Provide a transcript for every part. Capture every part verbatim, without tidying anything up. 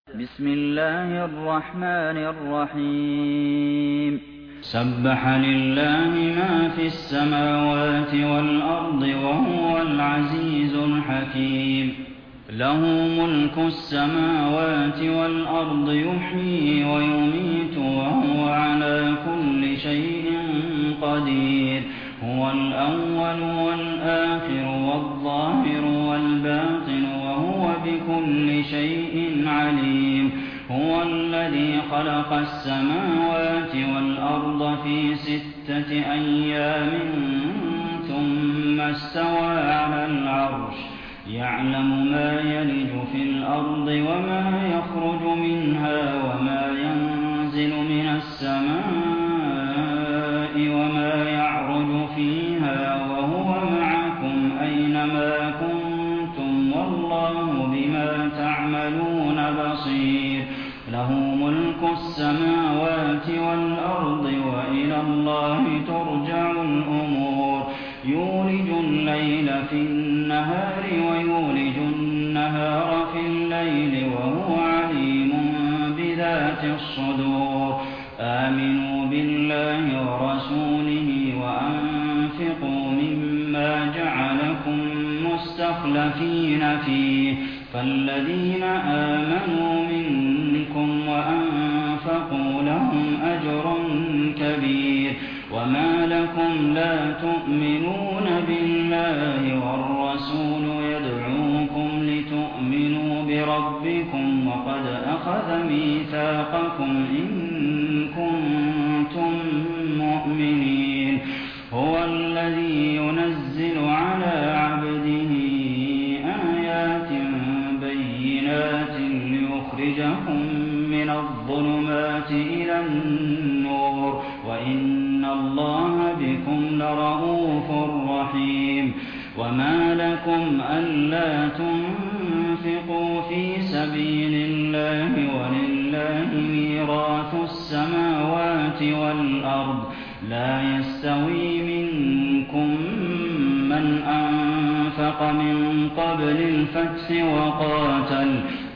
بسم الله الرحمن الرحيم سبح لله ما في السماوات والأرض وهو العزيز الحكيم له ملك السماوات والأرض يحيي ويميت وهو على كل شيء قدير هو الأول والآخر والظاهر والباطن وهو بكل شيء عليم هو الذي خلق السماوات والأرض في ستة أيام ثم استوى على العرش يعلم ما يلج في الأرض وما يخرج منها وما ينزل من السماء وما يعرج فيها وهو معكم أينما كنتم والله بما تعملون بصير له ملك السماوات والأرض وإلى الله ترجع الأمور يولج الليل في النهار ويولج النهار في الليل وهو عليم بذات الصدور آمنوا بالله ورسوله وأنفقوا مما جعلكم مستخلفين فيه فالذين آمنوا منكم وأنفقوا لهم أجر كبير وما لكم لا تؤمنون بالله والرسول يدعوكم لتؤمنوا بربكم وقد أخذ ميثاقكم إن كنتم مؤمنين هو الذي ينزل على عبده آيات بينات ليخرجكم من الظلمات إلى النور وإن الله بكم لرءوف رحيم وما لكم ألا تنفقوا في سبيل الله ولله ميراث السماوات والأرض لا يستوي منكم من أنفق من قبل الفتح وقاتل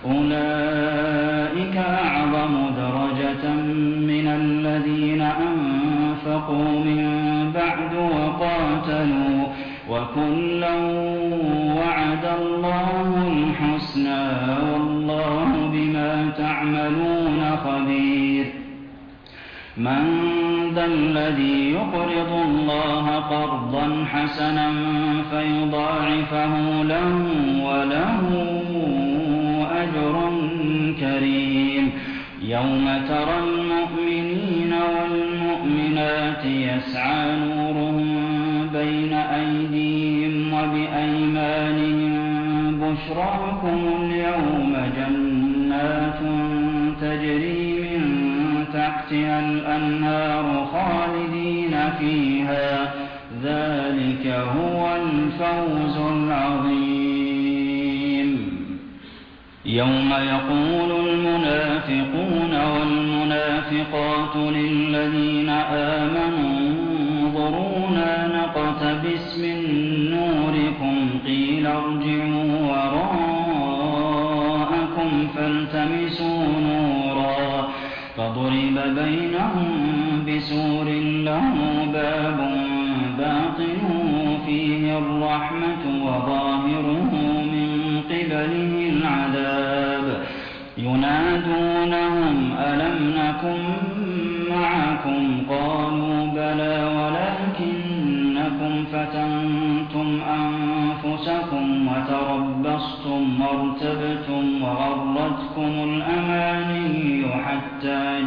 أولئك أعظم درجة من الذين أنفقوا من بعد وقاتلوا وكلا وعد الله الحسنى والله بما تعملون خبير من ذا الذي يقرض الله قرضا حسنا فيضاعفه له وله أجر كريم يوم ترى المؤمنين والمؤمنات يسعى نورهم بين أيديهم وبأيمانهم بشراكم اليوم جنات تجري من تحتها الأنهار خالدين فيها ذلك هو الفوز العظيم يوم يقول المنافقون والمنافقات للذين آمنوا انظرونا نقتبس من نوركم قيل ارجعوا وراءكم فالتمسوا نورا فضرب بينهم بسور له باب باطنه فيه الرحمة وظاهره من قبله العذاب ينادونهم ألم نكن معكم قالوا بلى ولكنكم فتنتم أنفسكم وتربصتم وارتبتم وغرتكم الأماني حتى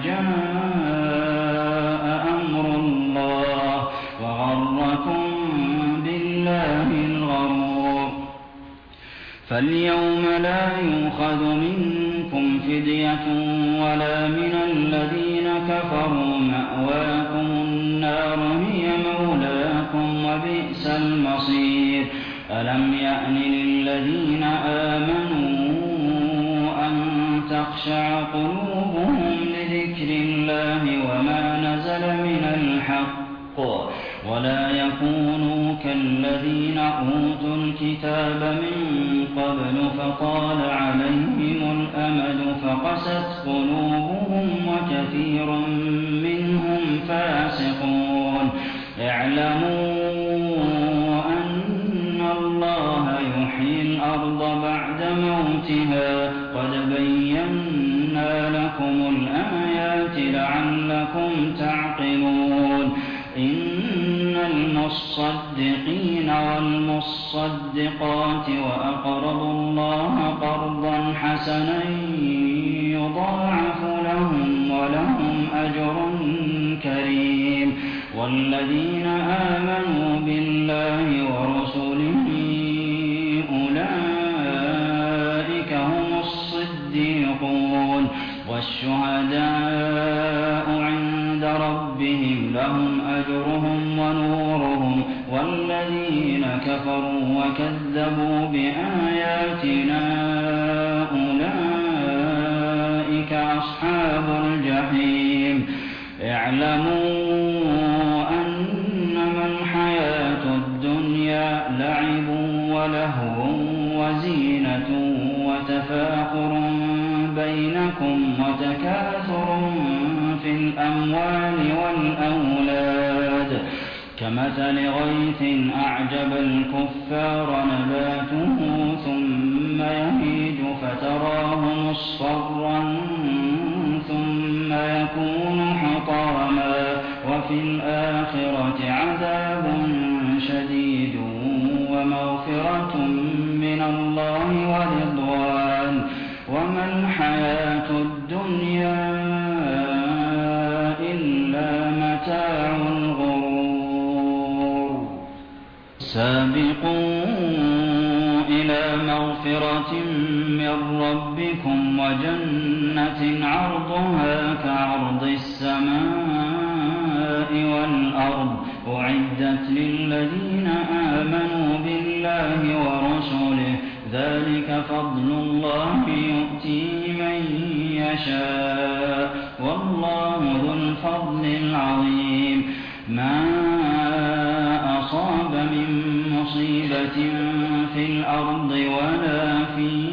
جاء أمر الله وغركم بالله الغرور فاليوم لا يؤخذ منكم فدية ولا من الذين كفروا مأواكم النار هي مولاكم وبئس المصير ألم يأن للذين آمنوا أن تخشع قلوبهم لذكر الله وما نزل من الحق ولا يكونوا كالذين أوتوا الكتاب من قبل فطال عليهم الأمد فقست قلوبهم وكثير منهم فاسقون اعلموا أن الله يحيي الأرض بعد موتها قد بينا لكم الآيات لعلكم تعقلون إن المصدقين والمصدقات وأقرضوا الله قرضا حسنا يضاعف لهم ولهم أجر كريم والذين آمنوا بالله ورسله أولئك هم الصديقون والشهداء عند ربهم لهم أجرهم ونورهم والذين كفروا وكذبوا بآياتنا أولئك أصحاب الجحيم اعلموا أنما الحياة الدنيا لعب ولهو وزينة وتفاخر بينكم وتكاثر في الأموال والأولاد كمثل غيث أعجب الكفار نباته ثم يهيج فتراه مصفرا ثم يكون حطاما وفي الآخرة عذاب شديد ومغفرة من الله ورضوان وما الحياة الدنيا إلا متاع الغرور سابقوا إلى مغفرة من ربكم وجنة عرضها كعرض السماء والأرض أعدت للذين آمنوا بالله ورسله ذلك فضل الله يؤتيه من يشاء والله ذو الفضل العظيم ما أصاب من مصيبة في الأرض ولا في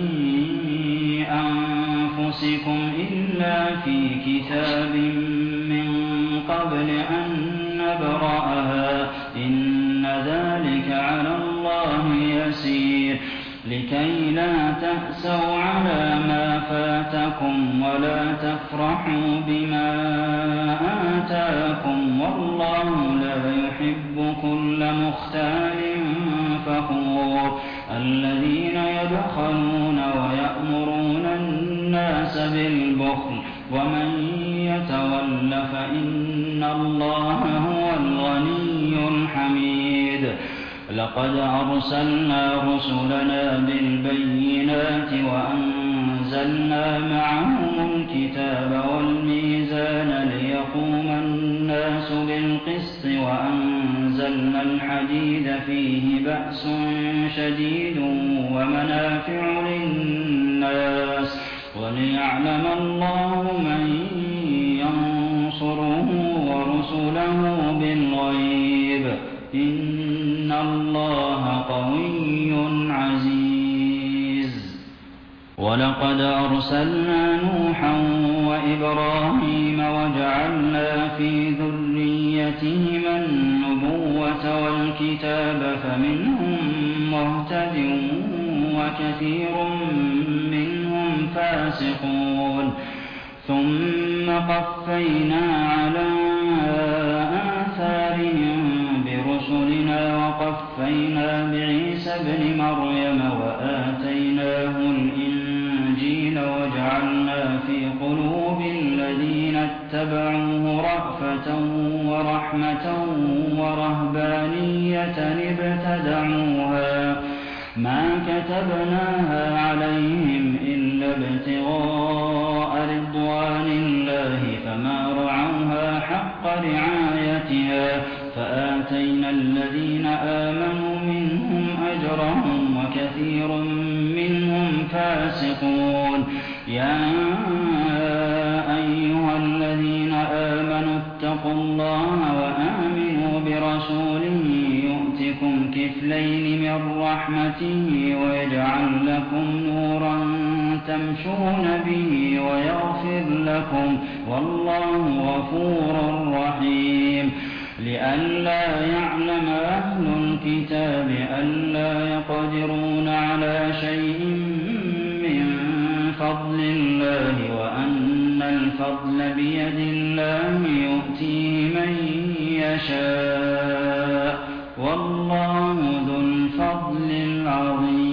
أنفسكم إلا في كتاب من قبل أن نبرأها إن ذلك على الله يسير لكي لا تأسوا على ما فاتكم ولا تفرحوا بما آتاكم والله لا يحب كل مختال فخور الذين يبخلون ويأمرون الناس بالبخل ومن يتول فإن الله هو الغني الحميد لقد أرسلنا رسلنا بالبينات وأنزلنا معهم الكتاب والميزان ليقوم الناس بالقسط وأنزلنا الحديد فيه بأس شديد ومنافع للناس وليعلم الله من ينصره ورسله بالغيب إن الله قوي عزيز ولقد أرسلنا نوحا وإبراهيم وجعلنا في ذريتهما النبوة والكتاب فمنهم مهتد وكثير منهم فاسقون ثم قفينا على آثارهم برسلنا وقفينا بعيسى ابن مريم وآتيناه الإنجيل وجعلنا في قلوب الذين اتبعوه رأفة ورحمة ورهبانية ابتدعوها ما كتبناها عليهم إلا ابتغاء رضوان الله فما رعوها حق رعايتها فآتينا الذين آمنوا منهم أجرهم وكثير منهم فاسقون يا أيها الذين آمنوا اتقوا الله وآمنوا برسوله كفلين من رحمته ويجعل لكم نورا تمشون به ويغفر لكم والله غفور رحيم لئلا يعلم أهل الكتاب ألا يقدرون على شيء من فضل الله وأن الفضل بيد الله يؤتيه من يشاء والله ذو الفضل العظيم